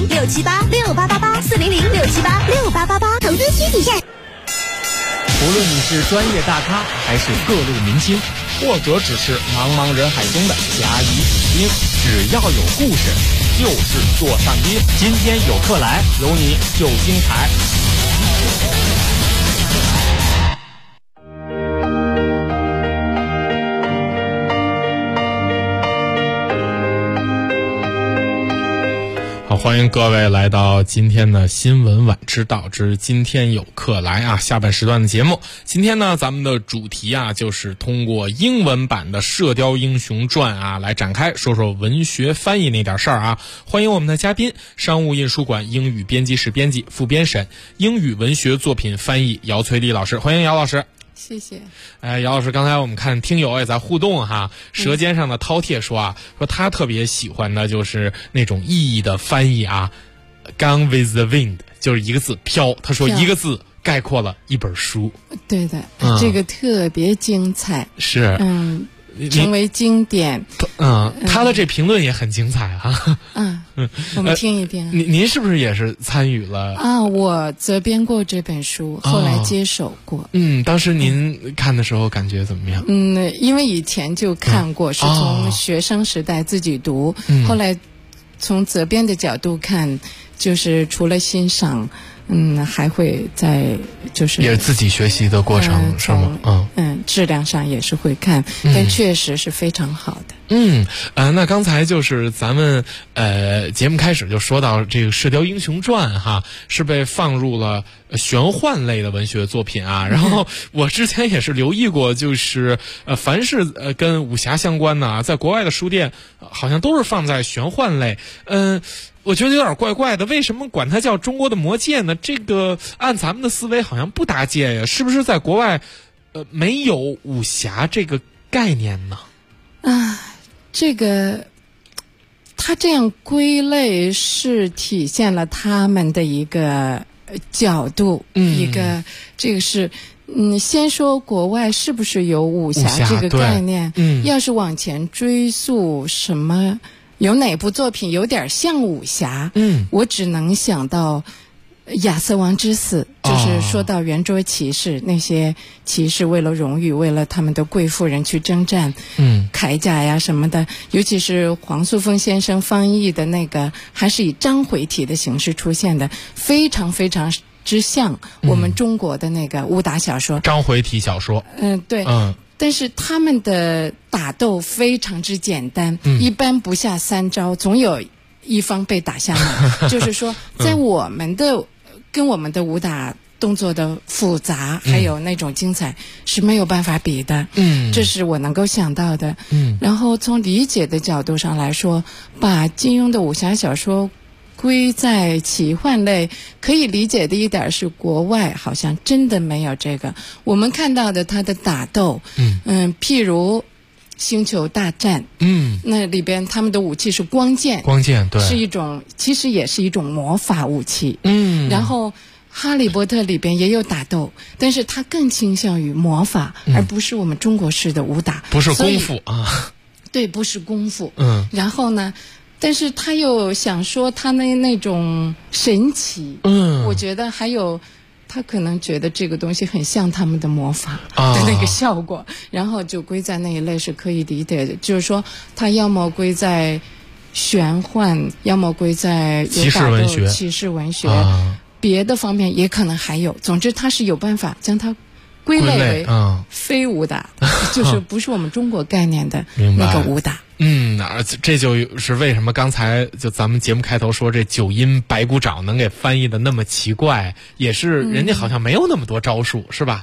400-678-6888，400-678-6888，投资需谨慎。 无论你是专业大咖还是各路明星，或者只是茫茫人海中的甲乙丙丁，只要有故事，就是座上宾。今天有客来，有你就精彩。 好，欢迎各位来到今天的新闻晚知道之今天有客来啊，下半时段的节目。今天呢，咱们的主题啊，就是通过英文版的《射雕英雄传》啊，来展开说说文学翻译那点事儿啊。欢迎我们的嘉宾，商务印书馆英语编辑室编辑、副编审、英语文学作品翻译姚崔丽老师，欢迎姚老师。 谢谢。 姚老师，刚才我们看听友也在互动哈，舌尖上的饕餮说说他特别喜欢的就是那种意义的翻译啊 ，Gone with the wind， 就是一个字飘，他说一个字概括了一本书。 对的，这个特别精彩。 是， 成为经典。 他的这评论也很精彩啊。 我们听一遍。 您是不是也是参与了啊？我责编过这本书，后来接手过。 当时您看的时候感觉怎么样？ 因为以前就看过，是从学生时代自己读，后来从责编的角度看，就是除了欣赏。还会在就是也是自己学习的过程，是吗？ 质量上也是会看，但确实是非常好的。 那刚才就是咱们节目开始就说到这个《射雕英雄传》哈，是被放入了玄幻类的文学作品啊。然后我之前也是留意过，就是凡是跟武侠相关的，在国外的书店好像都是放在玄幻类。我觉得有点怪怪的，为什么管它叫中国的魔戒呢？这个按咱们的思维好像不搭界呀，是不是在国外没有武侠这个概念呢？ 这个他这样归类是体现了他们的一个角度，一个这个是先说国外是不是有武侠这个概念？要是往前追溯什么？有哪部作品有点像武侠？我只能想到亚瑟王之死，就是说到圆桌骑士，那些骑士为了荣誉，为了他们的贵妇人去征战，铠甲呀什么的，尤其是黄素峰先生翻译的那个，还是以章回体的形式出现的，非常非常之像我们中国的那个武打小说， 章回体小说。 对。但是他们的打斗非常之简单，一般不下3招，总有一方被打下来。就是说，在我们的跟我们的武打动作的复杂，还有那种精彩是没有办法比的。这是我能够想到的。然后从理解的角度上来说，把金庸的武侠小说归在奇幻类，可以理解的一点是国外好像真的没有这个。我们看到的他的打斗，譬如星球大战，那里边他们的武器是光剑， 对， 是一种其实也是一种魔法武器。然后哈利波特里边也有打斗，但是它更倾向于魔法，而不是我们中国式的武打， 不是功夫啊。 对，不是功夫。然后呢？但是他又想说他那种神奇，我觉得还有他可能觉得这个东西很像他们的魔法的那个效果，然后就归在那一类是可以理解的。就是说他要么归在玄幻，要么归在骑士文学， 别的方面也可能还有。总之，它是有办法将它归类为非武打，就是不是我们中国概念的那个武打。 这就是为什么刚才就咱们节目开头说这九阴白骨爪能给翻译的那么奇怪，也是人家好像没有那么多招数，是吧？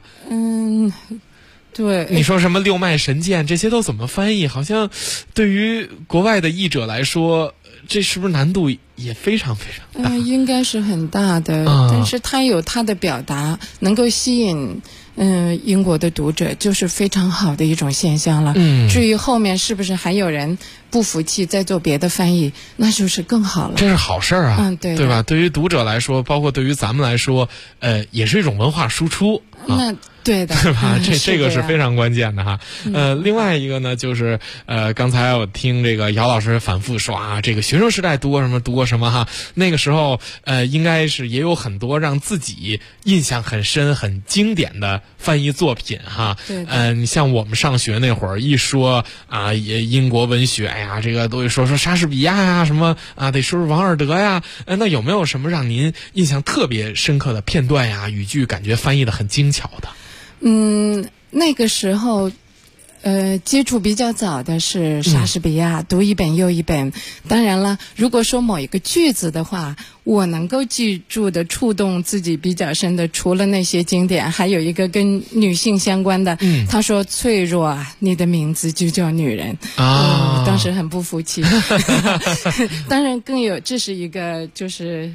对。 你说什么六脉神剑这些都怎么翻译？好像对于国外的译者来说，这是不是难度也非常非常大？ 应该是很大的，但是他有他的表达，能够吸引英国的读者，就是非常好的一种现象了。至于后面是不是还有人不服气再做别的翻译，那就是更好了。 这是好事啊， 对吧？对于读者来说，包括对于咱们来说，也是一种文化输出。 那对的， 对吧？这个是非常关键的哈。另外一个呢，就是刚才我听这个姚老师反复说啊，这个学生时代读过什么哈，那个时候应该是也有很多让自己印象很深、很经典的翻译作品哈。你像我们上学那会儿一说啊，英国文学，哎呀，这个都会说莎士比亚呀，什么啊，得说王尔德呀。那有没有什么让您印象特别深刻的片段呀、语句，感觉翻译的很精巧的？ 那个时候，接触比较早的是莎士比亚，读一本又一本。当然了，如果说某一个句子的话，我能够记住的、触动自己比较深的，除了那些经典，还有一个跟女性相关的。他说：“脆弱啊，你的名字就叫女人。”当时很不服气。当然，更有这是一个就是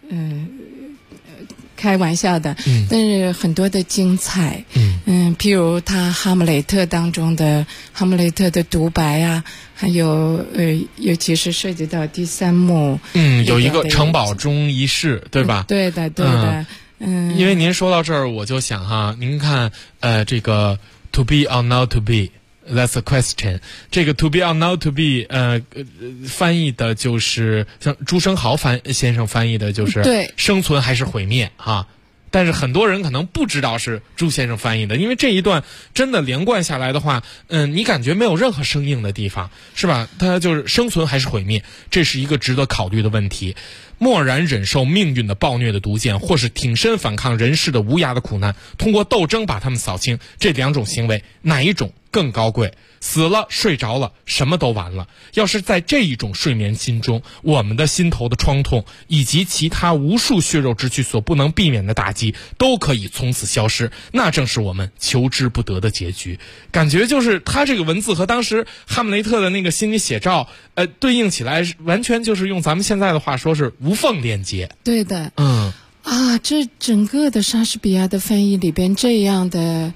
开玩笑的，但是很多的精彩，譬如他哈姆雷特当中的哈姆雷特的独白啊，还有尤其是涉及到第三幕， 有一个城堡中一事，对吧？ 对的。 因为您说到这儿，我就想哈，您看这个 to be or not to be。That's a question. 这个 to be or not to be， 翻译的就是像朱生豪先生翻译的就是生存还是毁灭哈。但是很多人可能不知道是朱先生翻译的，因为这一段真的连贯下来的话，你感觉没有任何生硬的地方，是吧？它就是生存还是毁灭，这是一个值得考虑的问题。默然忍受命运的暴虐的毒箭，或是挺身反抗人世的无涯的苦难，通过斗争把他们扫清，这两种行为哪一种更高贵？死了睡着了，什么都完了。要是在这一种睡眠心中，我们的心头的创痛以及其他无数血肉之躯所不能避免的打击，都可以从此消失，那正是我们求之不得的结局。感觉就是他这个文字和当时哈姆雷特的那个心理写照对应起来，完全就是用咱们现在的话说是无缝链接。 对的。这整个的莎士比亚的翻译里边这样的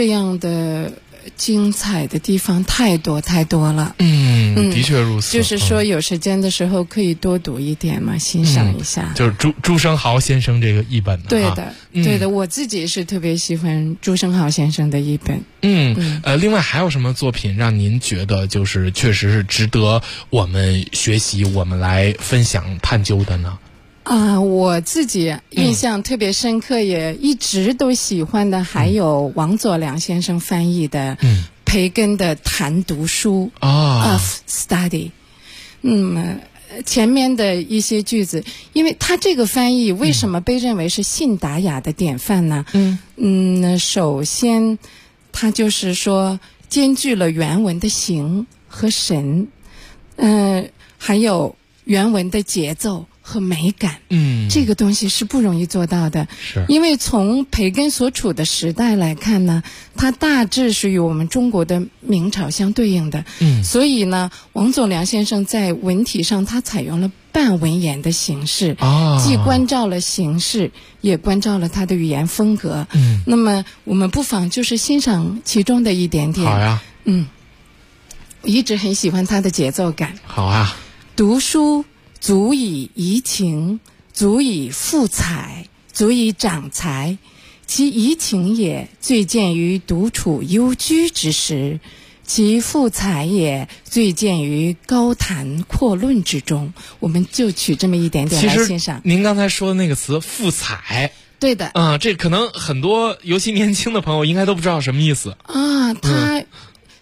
精彩的地方太多了。 的确如此。 就是说有时间的时候可以多读一点嘛，欣赏一下。 就是朱生豪先生这个译本的。 对的，我自己是特别喜欢朱生豪先生的译本。 另外还有什么作品让您觉得就是确实是值得我们学习、我们来分享探究的呢？ 我自己印象特别深刻，也一直都喜欢的，还有王佐良先生翻译的培根的谈读书 of study。前面的一些句子，因为他这个翻译为什么被认为是信达雅的典范呢？首先他就是说兼具了原文的形和神，还有原文的节奏和美感。这个东西是不容易做到的。因为从培根所处的时代来看呢，它大致是与我们中国的明朝相对应的。所以呢，王佐良先生在文体上他采用了半文言的形式，既关照了形式，也关照了他的语言风格。那么我们不妨就是欣赏其中的一点点。 好呀。 我一直很喜欢他的节奏感。 好啊。 读书足以怡情，足以富采，足以长才。其怡情也，最见于独处幽居之时；其富采也，最见于高谈阔论之中。我们就取这么一点点来欣赏。 您刚才说的那个词“富采”， 对的。 这可能很多尤其年轻的朋友应该都不知道什么意思。 他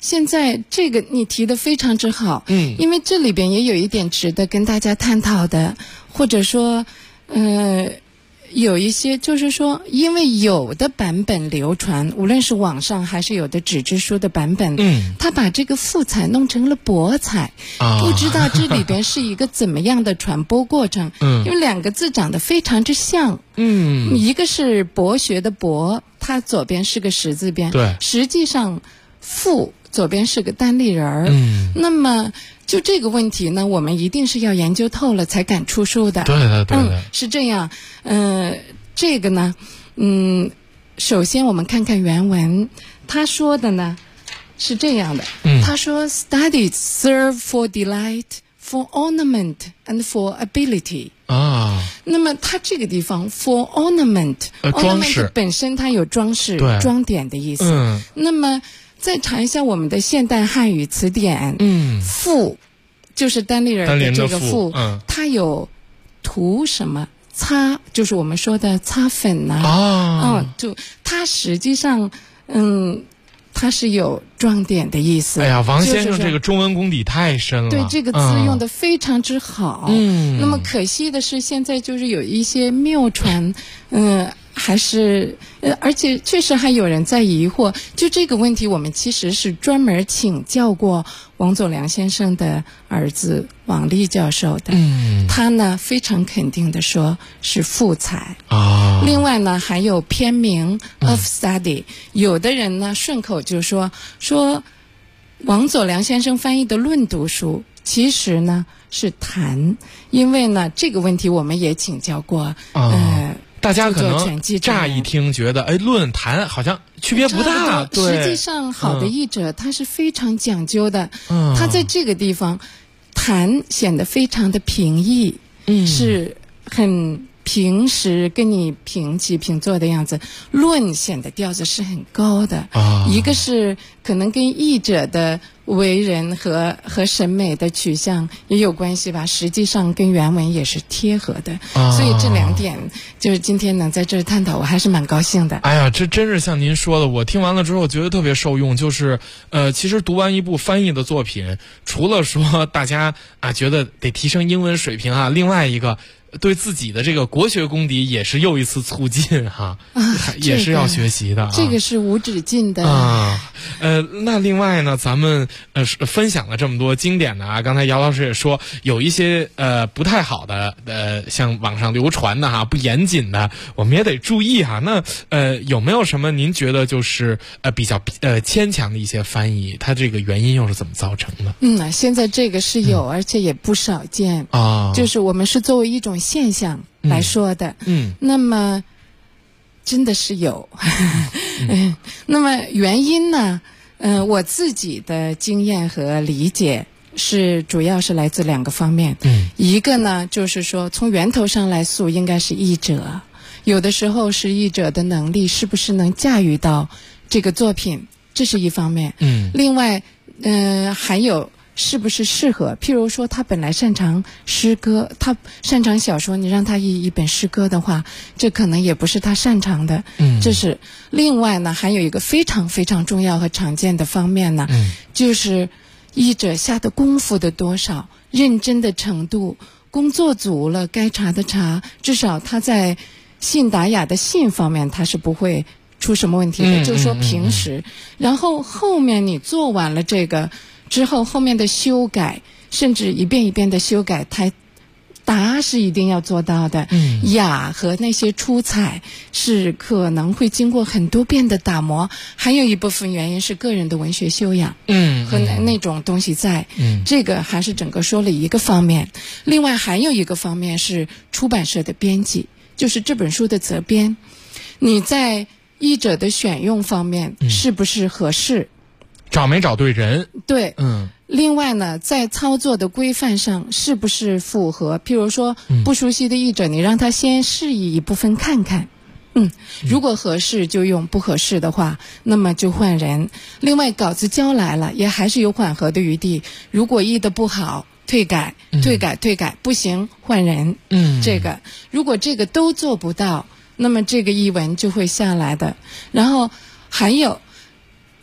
现在这个你提的非常之好，因为这里边也有一点值得跟大家探讨的，或者说有一些就是说，因为有的版本流传，无论是网上还是有的纸质书的版本，他把这个富彩弄成了博彩，不知道这里边是一个怎么样的传播过程。因为两个字长得非常之像，一个是博学的博，它左边是个十字边，对，实际上富左边是个单立人儿，那么就这个问题呢，我们一定是要研究透了才敢出书的。对的，对的，是这样。这个呢，首先我们看看原文，他说的呢是这样的。他说 ，Studies serve for delight, for ornament, and for ability。那么它这个地方 for ornament，ornament 本身它有装饰、装点的意思。那么再查一下我们的现代汉语词典，富就是单立人的这个富，它有涂什么擦，就是我们说的擦粉就它实际上它是有装点的意思。哎呀，王先生这个中文功底太深了，对这个字用的非常之好。那么可惜的是现在就是有一些谬传，还是而且确实还有人在疑惑，就这个问题我们其实是专门请教过王佐良先生的儿子王立教授的。他呢非常肯定的说是富彩。另外呢还有篇名 of study，有的人呢顺口就说王佐良先生翻译的论读书其实呢是谈，因为呢这个问题我们也请教过。大家可能乍一听觉得，论谈好像区别不大。对，实际上好的译者他是非常讲究的。他在这个地方谈显得非常的平易，是很平时跟你平起平坐的样子。论显得调子是很高的。一个是可能跟译者的为人和审美的取向也有关系吧，实际上跟原文也是贴合的。所以这两点就是今天能在这儿探讨，我还是蛮高兴的。哎呀，这真是像您说的，我听完了之后觉得特别受用。就是其实读完一部翻译的作品，除了说大家觉得得提升英文水平另外一个对自己的这个国学功底也是又一次促进也是要学习的。这个是无止境的那另外呢，咱们分享了这么多经典的刚才姚老师也说有一些不太好的像网上流传的不严谨的，我们也得注意那有没有什么您觉得就是比较牵强的一些翻译，它这个原因又是怎么造成的？现在这个是有，而且也不少见就是我们是作为一种现象来说的。那么真的是有那么原因呢我自己的经验和理解是主要是来自两个方面。一个呢就是说从源头上来溯应该是译者，有的时候是译者的能力是不是能驾驭到这个作品，这是一方面。另外还有是不是适合，譬如说他本来擅长诗歌，他擅长小说，你让他译一本诗歌的话，这可能也不是他擅长的。这是另外呢还有一个非常非常重要和常见的方面呢，就是译者下的功夫的多少，认真的程度，工作足了该查的查，至少他在信达雅的信方面他是不会出什么问题的。就是说平时然后后面你做完了这个之后，后面的修改甚至一遍一遍的修改，达是一定要做到的。雅和那些出彩是可能会经过很多遍的打磨，还有一部分原因是个人的文学修养和那种东西在。这个还是整个说了一个方面。另外还有一个方面是出版社的编辑，就是这本书的责编，你在译者的选用方面是不是合适，找没找对人。对。另外呢在操作的规范上是不是符合，譬如说不熟悉的译者，你让他先示意一部分看看，如果合适就用，不合适的话那么就换人。另外稿子交来了也还是有缓和的余地，如果译得不好退改，不行换人。这个如果这个都做不到，那么这个译文就会下来的。然后还有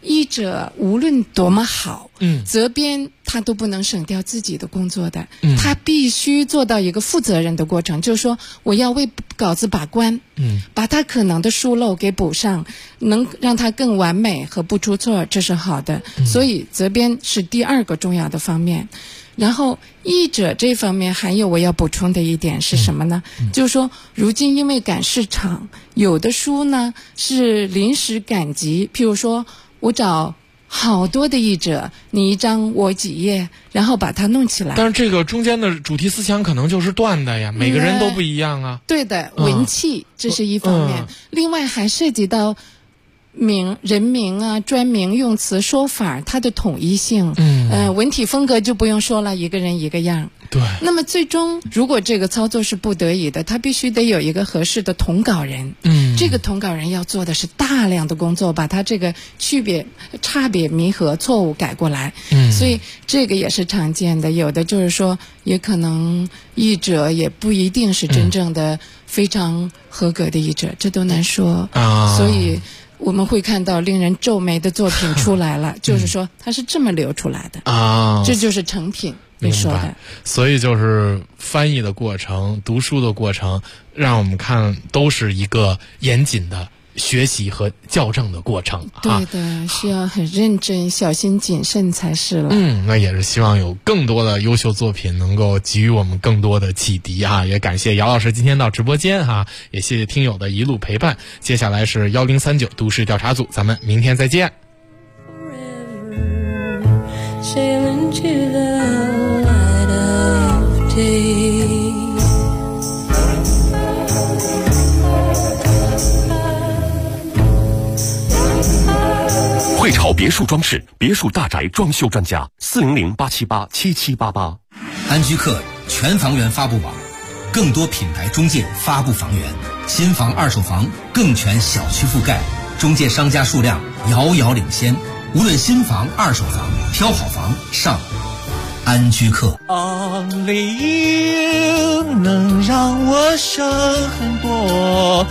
医者无论多么好，责编他都不能省掉自己的工作的，他必须做到一个负责任的过程，就是说我要为稿子把关，把他可能的疏漏给补上，能让他更完美和不出错，这是好的。所以责编是第二个重要的方面。然后译者这方面还有我要补充的一点是什么呢？就是说如今因为赶市场，有的书呢是临时赶集，譬如说我找好多的译者，你一张我几页，然后把它弄起来。 但是这个中间的主题思想可能就是断的呀，每个人都不一样啊。 对的，文气这是一方面，另外还涉及到人名啊、专名、用词、说法，它的统一性。文体风格就不用说了，一个人一个样。 对。 那么最终，如果这个操作是不得已的，他必须得有一个合适的统稿人。这个统稿人要做的是大量的工作，把他这个差别、弥合、错误改过来。所以这个也是常见的。有的就是说，也可能译者也不一定是真正的非常合格的译者，这都难说。所以我们会看到令人皱眉的作品出来了，就是说它是这么流出来的这就是成品。你说的， 所以就是翻译的过程、读书的过程，让我们看都是一个严谨的学习和校正的过程。 对的，需要很认真、小心谨慎才是了。 那也是希望有更多的优秀作品能够给予我们更多的启迪也感谢姚老师今天到直播间也谢谢听友的一路陪伴。接下来是1039都市调查组，咱们明天再见。 汇潮别墅装饰，别墅大宅装修专家，400-878-7788。 安居客全房源发布网，更多品牌中介发布房源，新房、二手房更全小区覆盖，中介商家数量遥遥领先。无论新房、二手房，挑好房上安居客。 Only you 能让我省很多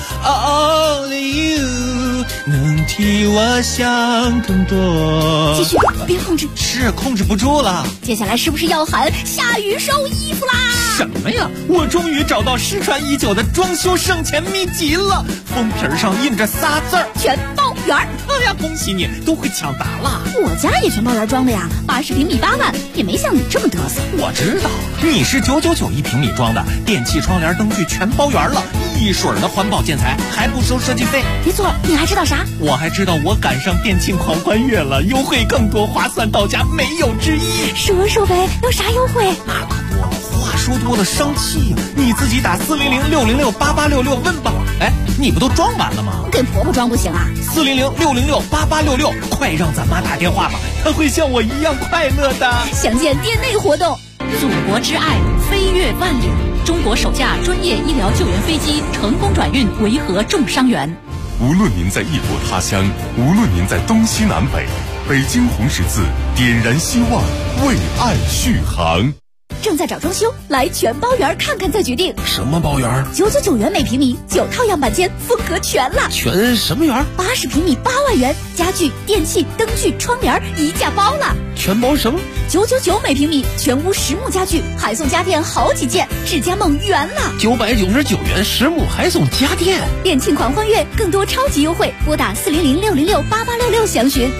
，Only you 能替我想更多。 继续，别控制， 是控制不住了。 接下来是不是要喊下雨收衣服啦？ 什么呀？我终于找到失传已久的装修省钱秘籍了，封皮上印着仨字儿： 全包圆。 哎呀，恭喜你，都会抢答了。 我家也全包圆装的呀，80平米8万，也没像你这么嘚瑟。 我知道，你是999一平米装的，电器、窗帘、灯具全包圆了，一水的环保建材，还不收设计费。 别错，你还知道啥？ 我还知道我赶上电庆狂欢月了，优惠更多，划算到家，没有之一。 说呗，有啥优惠？ 那可多了，话说多了生气呀！你自己打400-606-8866问吧。哎，你不都装完了吗？ 给婆婆装不行啊 ？400-606-8866，快让咱妈打电话吧，她会像我一样快乐的。 详见店内活动。 祖国之爱飞越万里，中国首架专业医疗救援飞机成功转运维和重伤员。 无论您在异国他乡，无论您在东西南北，北京红十字点燃希望，为爱续航。 正在找装修，来全包圆看看再决定。 什么包圆 ？999元每平米，9套样板间，风格全了。 全什么圆 ？80平米8万元，家具、电器、灯具、窗帘一价包了。 全包什么 ？999每平米，全屋实木家具，还送家电好几件，智家梦圆了。 999元实木还送家电。 店庆狂欢月，更多超级优惠，拨打400-606-8866详询。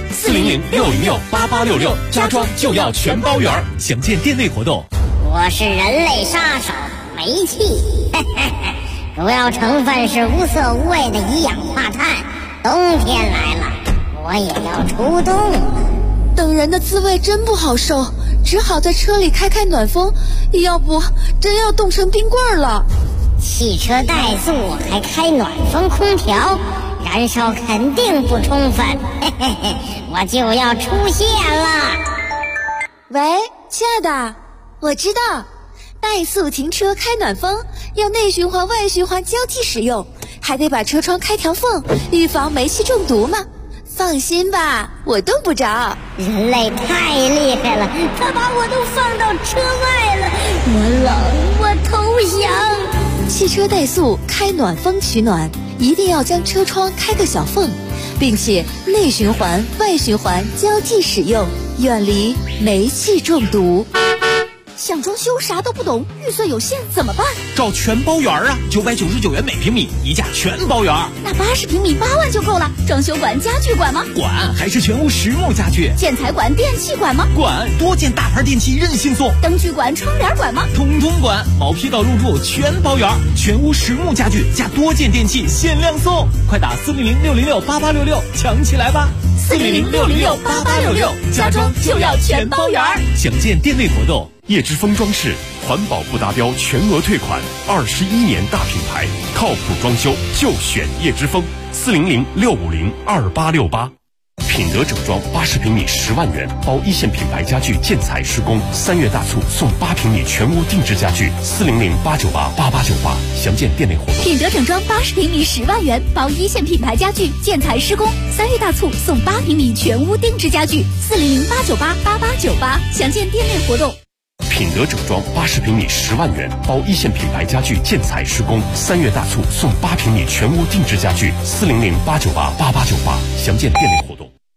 400-606-8866，家装就要全包圆。详见店内活动。 我是人类杀手煤气，主要成分是无色无味的一氧化碳。冬天来了，我也要出动了。 等人的滋味真不好受，只好在车里开暖风，要不真要冻成冰棍了。 汽车怠速还开暖风空调，燃烧肯定不充分，我就要出现了。 喂，亲爱的，我知道，怠速停车开暖风要内循环外循环交替使用，还得把车窗开条缝，预防煤气中毒嘛。放心吧，我冻不着。 人类太厉害了，他把我都放到车外了，我冷，我投降。 汽车怠速开暖风取暖，一定要将车窗开个小缝， 并且内循环、外循环交替使用，远离煤气中毒。 想装修啥都不懂，预算有限怎么办？ 找全包园啊，999元每平米，一价全包园。 那80平米8万就够了。装修管、家具管吗？ 管，还是全屋实木家具。 建材管、电器管吗？ 管，多件大牌电器任性送。 灯具管、窗帘管吗？ 统统管，毛坯到入住全包园，全屋实木家具加多件电器限量送，快打400-606-8866抢起来吧 ！400-606-8866，家装就要全包园。 详见店内活动。 叶之峰装饰，环保不达标全额退款，21年大品牌，靠谱装修就选叶之峰，400-650-2868。品德整装80平米10万元，包一线品牌家具建材施工，3月大促送8平米全屋定制家具，400-898-8898，详见店内活动。 品德整装80平米10万元，包一线品牌家具建材施工，3月大促送8平米全屋定制家具，400-898-8898，详见店内活动。 品德整装80平米10万元，包一线品牌家具建材施工，3月大促送8平米全屋定制家具，400-898-8898，详见店内活动。